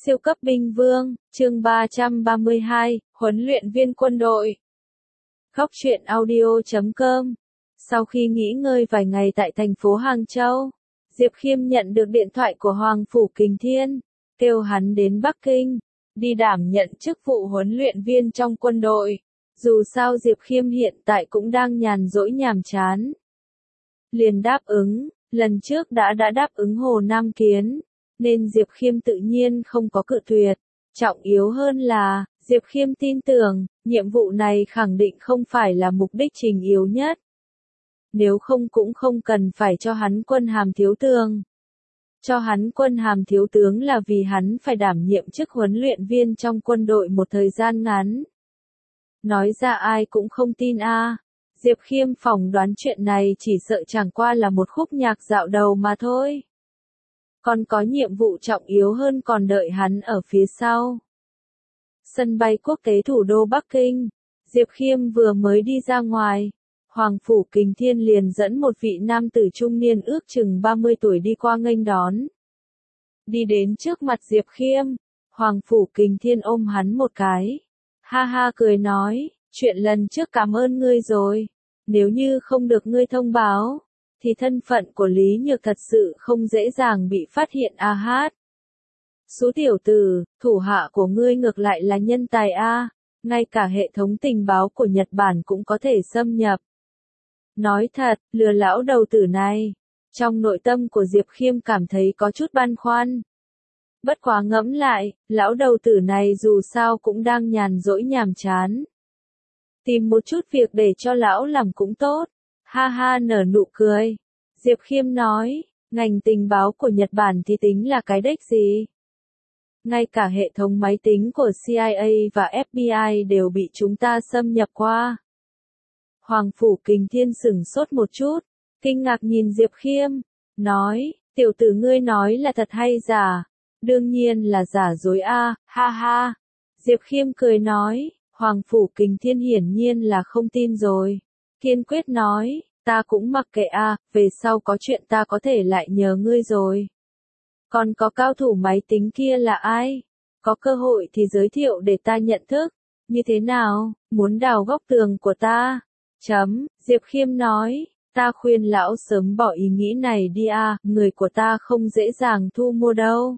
Siêu cấp binh vương, chương 332, huấn luyện viên quân đội. Góc truyện audio.com. Sau khi nghỉ ngơi vài ngày tại thành phố Hàng Châu, Diệp Khiêm nhận được điện thoại của Hoàng Phủ Kình Thiên, kêu hắn đến Bắc Kinh, đi đảm nhận chức vụ huấn luyện viên trong quân đội. Dù sao Diệp Khiêm hiện tại cũng đang nhàn rỗi nhàm chán. Liền đáp ứng, lần trước đã đáp ứng Hồ Nam Kiến, nên Diệp Khiêm tự nhiên không có cự tuyệt. Trọng yếu hơn là, Diệp Khiêm tin tưởng, nhiệm vụ này khẳng định không phải là mục đích trình yếu nhất. Nếu không cũng không cần phải cho hắn quân hàm thiếu tướng. Cho hắn quân hàm thiếu tướng là vì hắn phải đảm nhiệm chức huấn luyện viên trong quân đội một thời gian ngắn. Nói ra ai cũng không tin a. Diệp Khiêm phỏng đoán chuyện này chỉ sợ chẳng qua là một khúc nhạc dạo đầu mà thôi. Còn có nhiệm vụ trọng yếu hơn còn đợi hắn ở phía sau. Sân bay quốc tế thủ đô Bắc Kinh, Diệp Khiêm vừa mới đi ra ngoài, Hoàng Phủ Kình Thiên liền dẫn một vị nam tử trung niên ước chừng 30 tuổi đi qua nghênh đón. Đi đến trước mặt Diệp Khiêm, Hoàng Phủ Kình Thiên ôm hắn một cái. Ha ha cười nói, chuyện lần trước cảm ơn ngươi rồi, nếu như không được ngươi thông báo, thì thân phận của Lý Nhược thật sự không dễ dàng bị phát hiện a hát. Số tiểu tử, thủ hạ của ngươi ngược lại là nhân tài a, ngay cả hệ thống tình báo của Nhật Bản cũng có thể xâm nhập. Nói thật, lừa lão đầu tử này, trong nội tâm của Diệp Khiêm cảm thấy có chút băn khoăn. Bất quá ngẫm lại, lão đầu tử này dù sao cũng đang nhàn rỗi nhàm chán. Tìm một chút việc để cho lão làm cũng tốt. Ha ha nở nụ cười. Diệp Khiêm nói, ngành tình báo của Nhật Bản thì tính là cái đếch gì? Ngay cả hệ thống máy tính của CIA và FBI đều bị chúng ta xâm nhập qua. Hoàng Phủ Kình Thiên sửng sốt một chút, kinh ngạc nhìn Diệp Khiêm, nói, tiểu tử ngươi nói là thật hay giả? Đương nhiên là giả dối a, ha ha. Diệp Khiêm cười nói, Hoàng Phủ Kình Thiên hiển nhiên là không tin rồi. Kiên quyết nói, ta cũng mặc kệ a, về sau có chuyện ta có thể lại nhờ ngươi rồi. Còn có cao thủ máy tính kia là ai? Có cơ hội thì giới thiệu để ta nhận thức. Như thế nào, muốn đào góc tường của ta? Diệp Khiêm nói, ta khuyên lão sớm bỏ ý nghĩ này đi a, người của ta không dễ dàng thu mua đâu.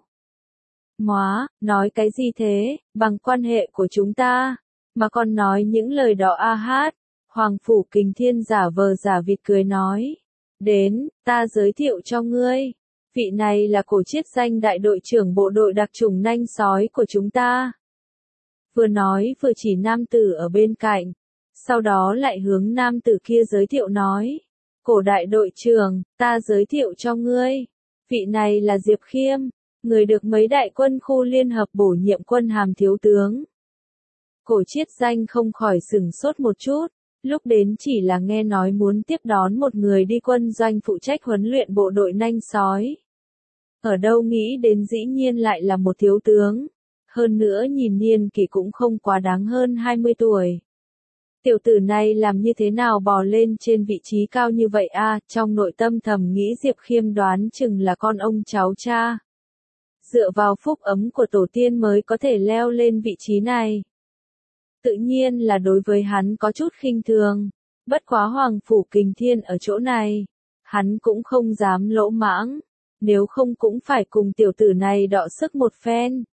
Móa, nói cái gì thế, bằng quan hệ của chúng ta, mà còn nói những lời đó a hát. Hoàng Phủ Kình Thiên giả vờ giả vịt cười nói, đến, ta giới thiệu cho ngươi, vị này là cổ chiết danh đại đội trưởng bộ đội đặc chủng nanh sói của chúng ta. Vừa nói vừa chỉ nam tử ở bên cạnh, sau đó lại hướng nam tử kia giới thiệu nói, cổ đại đội trưởng, ta giới thiệu cho ngươi, vị này là Diệp Khiêm, người được mấy đại quân khu liên hợp bổ nhiệm quân hàm thiếu tướng. Cổ chiết danh không khỏi sửng sốt một chút, lúc đến chỉ là nghe nói muốn tiếp đón một người đi quân doanh phụ trách huấn luyện bộ đội nanh sói. Ở đâu nghĩ đến dĩ nhiên lại là một thiếu tướng, hơn nữa nhìn niên kỷ cũng không quá đáng hơn 20 tuổi. Tiểu tử này làm như thế nào bò lên trên vị trí cao như vậy a? Trong nội tâm thầm nghĩ Diệp Khiêm đoán chừng là con ông cháu cha. Dựa vào phúc ấm của tổ tiên mới có thể leo lên vị trí này. Tự nhiên là đối với hắn có chút khinh thường, bất quá Hoàng Phủ Kình Thiên ở chỗ này, hắn cũng không dám lỗ mãng, nếu không cũng phải cùng tiểu tử này đọ sức một phen.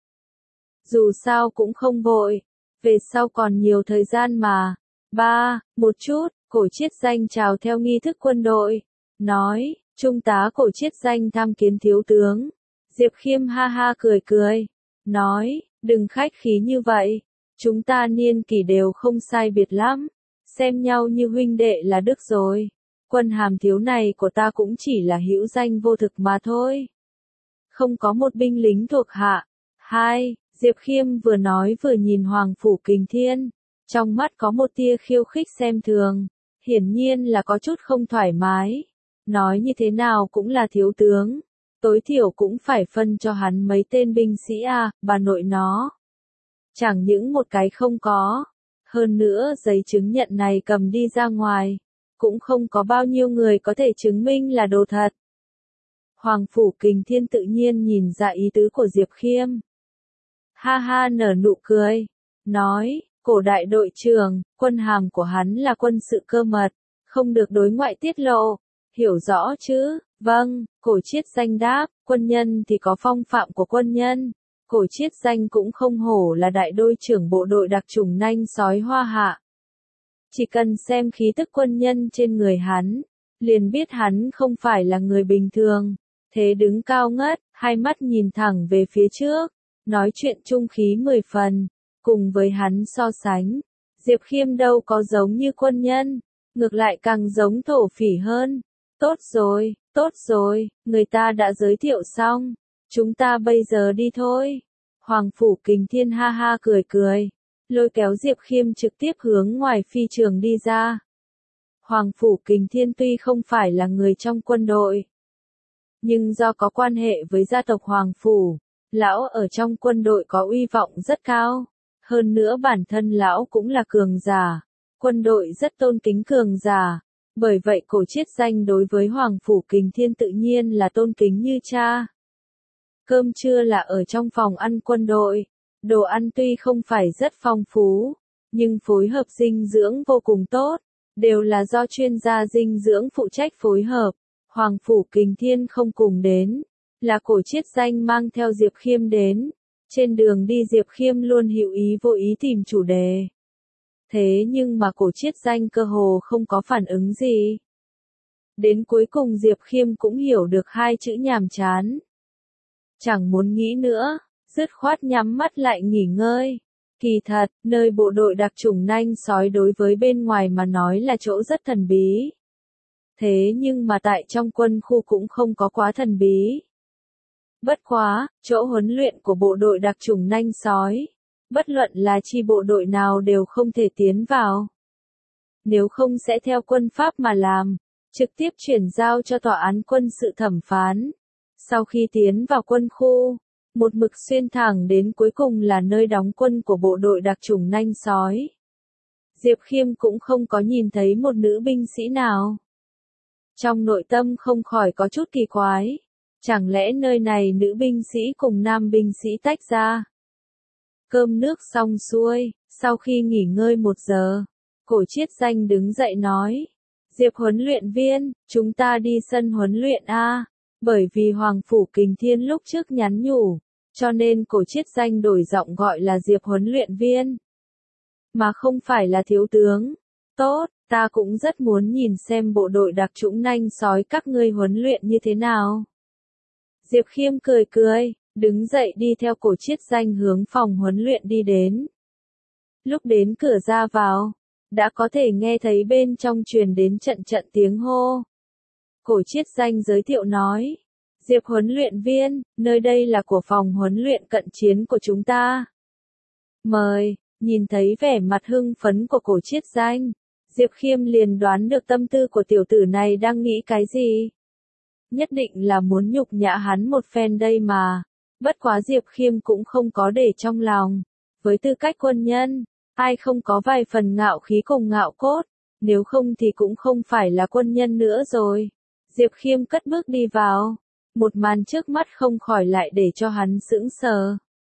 Dù sao cũng không vội, về sau còn nhiều thời gian mà. Một chút, cổ chiết danh chào theo nghi thức quân đội, nói, trung tá cổ chiết danh tham kiến thiếu tướng. Diệp Khiêm ha ha cười cười, nói, đừng khách khí như vậy, chúng ta niên kỷ đều không sai biệt lắm, xem nhau như huynh đệ là được rồi. Quân hàm thiếu này của ta cũng chỉ là hữu danh vô thực mà thôi. Không có một binh lính thuộc hạ. Diệp Khiêm vừa nói vừa nhìn Hoàng Phủ Kình Thiên, trong mắt có một tia khiêu khích xem thường, hiển nhiên là có chút không thoải mái. Nói như thế nào cũng là thiếu tướng, tối thiểu cũng phải phân cho hắn mấy tên binh sĩ a, bà nội nó. Chẳng những một cái không có, hơn nữa giấy chứng nhận này cầm đi ra ngoài, cũng không có bao nhiêu người có thể chứng minh là đồ thật. Hoàng Phủ Kình Thiên tự nhiên nhìn ra ý tứ của Diệp Khiêm. ha ha nở nụ cười, nói, cổ đại đội trưởng, quân hàm của hắn là quân sự cơ mật, không được đối ngoại tiết lộ, hiểu rõ chứ? Vâng, Cổ Chiết Danh đáp, quân nhân thì có phong phạm của quân nhân. Cổ Chiết Danh cũng không hổ là đại đội trưởng bộ đội đặc chủng nanh sói Hoa Hạ. Chỉ cần xem khí tức quân nhân trên người hắn, liền biết hắn không phải là người bình thường. Thế đứng cao ngất, hai mắt nhìn thẳng về phía trước, nói chuyện trung khí 10 phần. Cùng với hắn so sánh, Diệp Khiêm đâu có giống như quân nhân, ngược lại càng giống thổ phỉ hơn. Tốt rồi, người ta đã giới thiệu xong, chúng ta bây giờ đi thôi. Hoàng Phủ Kình Thiên ha ha cười, lôi kéo Diệp Khiêm trực tiếp hướng ngoài phi trường đi ra. Hoàng Phủ Kình Thiên tuy không phải là người trong quân đội, nhưng do có quan hệ với gia tộc Hoàng Phủ, lão ở trong quân đội có uy vọng rất cao. Hơn nữa bản thân lão cũng là cường giả, quân đội rất tôn kính cường giả. Bởi vậy Cổ Chiết Danh đối với Hoàng Phủ Kình Thiên tự nhiên là tôn kính như cha. Cơm trưa là ở trong phòng ăn quân đội. Đồ ăn tuy không phải rất phong phú, nhưng phối hợp dinh dưỡng vô cùng tốt, đều là do chuyên gia dinh dưỡng phụ trách phối hợp. Hoàng Phủ Kình Thiên không cùng đến, là Cổ Chiết Danh mang theo Diệp Khiêm đến. Trên đường đi Diệp Khiêm luôn hữu ý vô ý tìm chủ đề. Thế nhưng mà Cổ Chiết Danh cơ hồ không có phản ứng gì. Đến cuối cùng Diệp Khiêm cũng hiểu được hai chữ nhàm chán. Chẳng muốn nghĩ nữa, dứt khoát nhắm mắt lại nghỉ ngơi. Kỳ thật, nơi bộ đội đặc chủng nanh sói đối với bên ngoài mà nói là chỗ rất thần bí. Thế nhưng mà tại trong quân khu cũng không có quá thần bí. Bất quá, chỗ huấn luyện của bộ đội đặc chủng nanh sói, bất luận là chi bộ đội nào đều không thể tiến vào. Nếu không sẽ theo quân pháp mà làm, trực tiếp chuyển giao cho tòa án quân sự thẩm phán. Sau khi tiến vào quân khu, một mực xuyên thẳng đến cuối cùng là nơi đóng quân của bộ đội đặc chủng nanh sói. Diệp Khiêm cũng không có nhìn thấy một nữ binh sĩ nào. Trong nội tâm không khỏi có chút kỳ quái. Chẳng lẽ nơi này nữ binh sĩ cùng nam binh sĩ tách ra? Cơm nước xong xuôi, sau khi nghỉ ngơi 1 giờ, Cổ Chiết Danh đứng dậy nói. Diệp huấn luyện viên, chúng ta đi sân huấn luyện A. Bởi vì Hoàng Phủ Kình Thiên lúc trước nhắn nhủ, cho nên Cổ Chiết Danh đổi giọng gọi là Diệp huấn luyện viên. Mà không phải là thiếu tướng. Tốt, ta cũng rất muốn nhìn xem bộ đội đặc chủng nanh sói các ngươi huấn luyện như thế nào. Diệp Khiêm cười, đứng dậy đi theo Cổ Chiết Danh hướng phòng huấn luyện đi đến. Lúc đến cửa ra vào, đã có thể nghe thấy bên trong truyền đến trận tiếng hô. Cổ Chiết Danh giới thiệu nói, Diệp huấn luyện viên, nơi đây là của phòng huấn luyện cận chiến của chúng ta. Mời, nhìn thấy vẻ mặt hưng phấn của Cổ Chiết Danh, Diệp Khiêm liền đoán được tâm tư của tiểu tử này đang nghĩ cái gì. Nhất định là muốn nhục nhã hắn một phen đây mà. Bất quá Diệp Khiêm cũng không có để trong lòng. Với tư cách quân nhân, ai không có vài phần ngạo khí cùng ngạo cốt, nếu không thì cũng không phải là quân nhân nữa rồi. Diệp Khiêm cất bước đi vào. Một màn trước mắt không khỏi lại để cho hắn sững sờ.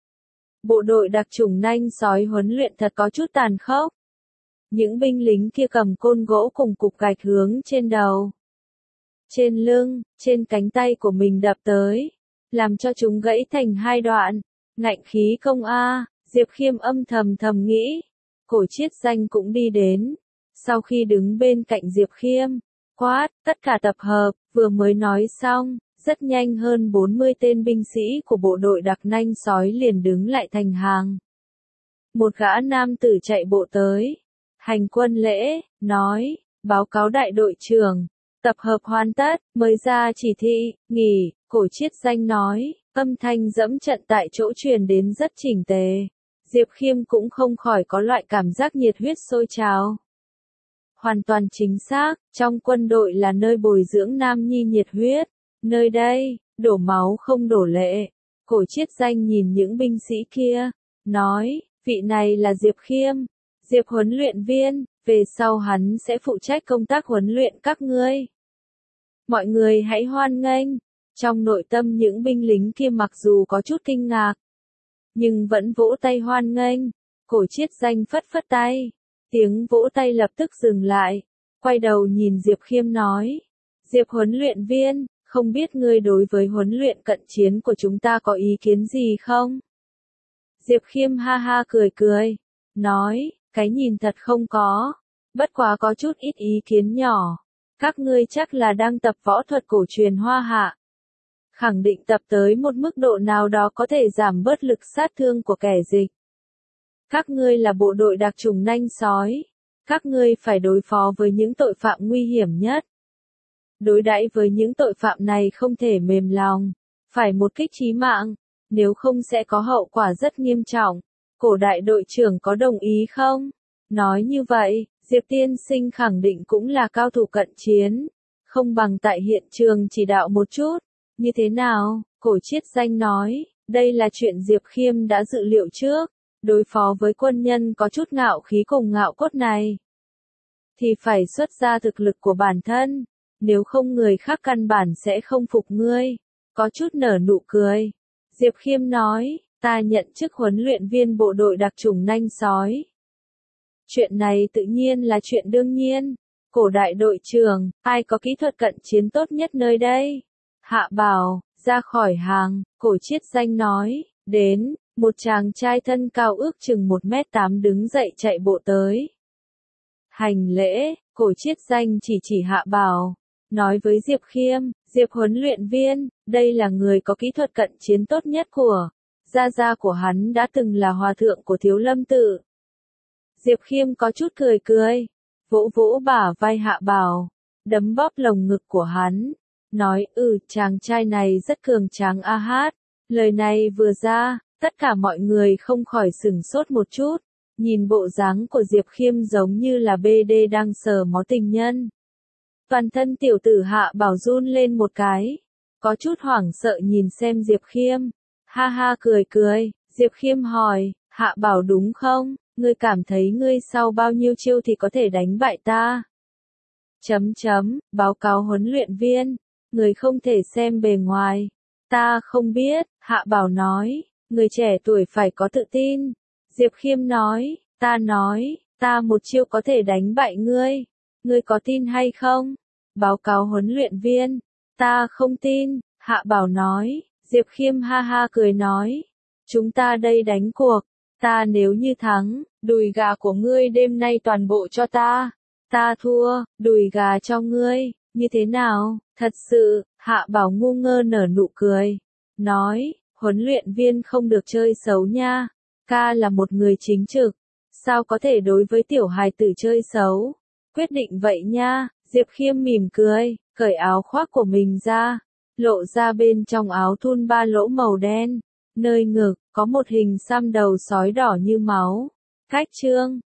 Bộ đội đặc chủng nanh sói huấn luyện thật có chút tàn khốc. Những binh lính kia cầm côn gỗ cùng cục gạch hướng trên đầu, trên lưng, trên cánh tay của mình đập tới, làm cho chúng gãy thành 2 đoạn. Ngạnh khí công a, Diệp Khiêm âm thầm nghĩ. Cổ Chiết Danh cũng đi đến. Sau khi đứng bên cạnh Diệp Khiêm, quát, tất cả tập hợp, vừa mới nói xong, rất nhanh hơn 40 tên binh sĩ của bộ đội đặc nanh sói liền đứng lại thành hàng. Một gã nam tử chạy bộ tới, hành quân lễ, nói, báo cáo đại đội trưởng. Tập hợp hoàn tất, mời ra chỉ thị, nghỉ. Cổ Chiết Danh nói, âm thanh dẫm trận tại chỗ truyền đến rất chỉnh tề. Diệp Khiêm cũng không khỏi có loại cảm giác nhiệt huyết sôi trào. Hoàn toàn chính xác, trong quân đội là nơi bồi dưỡng nam nhi nhiệt huyết. Nơi đây, đổ máu không đổ lệ. Cổ Chiết Danh nhìn những binh sĩ kia, nói, vị này là Diệp Khiêm, Diệp huấn luyện viên, về sau hắn sẽ phụ trách công tác huấn luyện các ngươi. Mọi người hãy hoan nghênh. Trong nội tâm những binh lính kia mặc dù có chút kinh ngạc, nhưng vẫn vỗ tay hoan nghênh. Cổ Chiết Danh phất phất tay. Tiếng vỗ tay lập tức dừng lại. Quay đầu nhìn Diệp Khiêm nói. Diệp huấn luyện viên, không biết ngươi đối với huấn luyện cận chiến của chúng ta có ý kiến gì không? Diệp Khiêm ha ha cười cười. Nói, cái nhìn thật không có. Bất quá có chút ít ý kiến nhỏ. Các ngươi chắc là đang tập võ thuật cổ truyền Hoa Hạ. Khẳng định tập tới một mức độ nào đó có thể giảm bớt lực sát thương của kẻ địch. Các ngươi là bộ đội đặc chủng nanh sói. Các ngươi phải đối phó với những tội phạm nguy hiểm nhất. Đối đãi với những tội phạm này không thể mềm lòng. Phải một kích chí mạng. Nếu không sẽ có hậu quả rất nghiêm trọng. Cổ đại đội trưởng có đồng ý không? Nói như vậy, Diệp tiên sinh khẳng định cũng là cao thủ cận chiến. Không bằng tại hiện trường chỉ đạo một chút. Như thế nào? Cổ Chiết Danh nói, đây là chuyện Diệp Khiêm đã dự liệu trước. Đối phó với quân nhân có chút ngạo khí cùng ngạo cốt này. Thì phải xuất ra thực lực của bản thân. Nếu không người khác căn bản sẽ không phục ngươi. Có chút nở nụ cười. Diệp Khiêm nói, ta nhận chức huấn luyện viên bộ đội đặc chủng nanh sói. Chuyện này tự nhiên là chuyện đương nhiên. Cổ đại đội trưởng, ai có kỹ thuật cận chiến tốt nhất nơi đây? Hạ Bảo, ra khỏi hàng, Cổ Chiết Danh nói, đến, một chàng trai thân cao ước chừng 1m8 đứng dậy chạy bộ tới. Hành lễ, Cổ Chiết Danh chỉ Hạ Bảo, nói với Diệp Khiêm, Diệp huấn luyện viên, đây là người có kỹ thuật cận chiến tốt nhất của, gia của hắn đã từng là hòa thượng của Thiếu Lâm Tự. Diệp Khiêm có chút cười cười, vỗ vỗ bả vai Hạ Bảo, đấm bóp lồng ngực của hắn, nói chàng trai này rất cường tráng a hát. Lời này vừa ra, tất cả mọi người không khỏi sửng sốt một chút, nhìn bộ dáng của Diệp Khiêm giống như là BD đang sờ mó tình nhân. Toàn thân tiểu tử Hạ Bảo run lên một cái, có chút hoảng sợ nhìn xem Diệp Khiêm, ha ha cười cười, Diệp Khiêm hỏi, Hạ Bảo đúng không, ngươi cảm thấy ngươi sau bao nhiêu chiêu thì có thể đánh bại ta? Báo cáo huấn luyện viên, người không thể xem bề ngoài. Ta không biết, Hạ Bảo nói, người trẻ tuổi phải có tự tin. Diệp Khiêm nói, ta một chiêu có thể đánh bại ngươi. Ngươi có tin hay không? Báo cáo huấn luyện viên, ta không tin, Hạ Bảo nói. Diệp Khiêm ha ha cười nói, chúng ta đây đánh cuộc, ta nếu như thắng, đùi gà của ngươi đêm nay toàn bộ cho ta. Ta thua, đùi gà cho ngươi, như thế nào? Thật sự, Hạ Bảo ngu ngơ nở nụ cười. Nói, huấn luyện viên không được chơi xấu nha. Ca là một người chính trực. Sao có thể đối với tiểu hài tử chơi xấu? Quyết định vậy nha. Diệp Khiêm mỉm cười, cởi áo khoác của mình ra. Lộ ra bên trong áo thun 3 lỗ màu đen. Nơi ngực, có một hình xăm đầu sói đỏ như máu. Cách chương.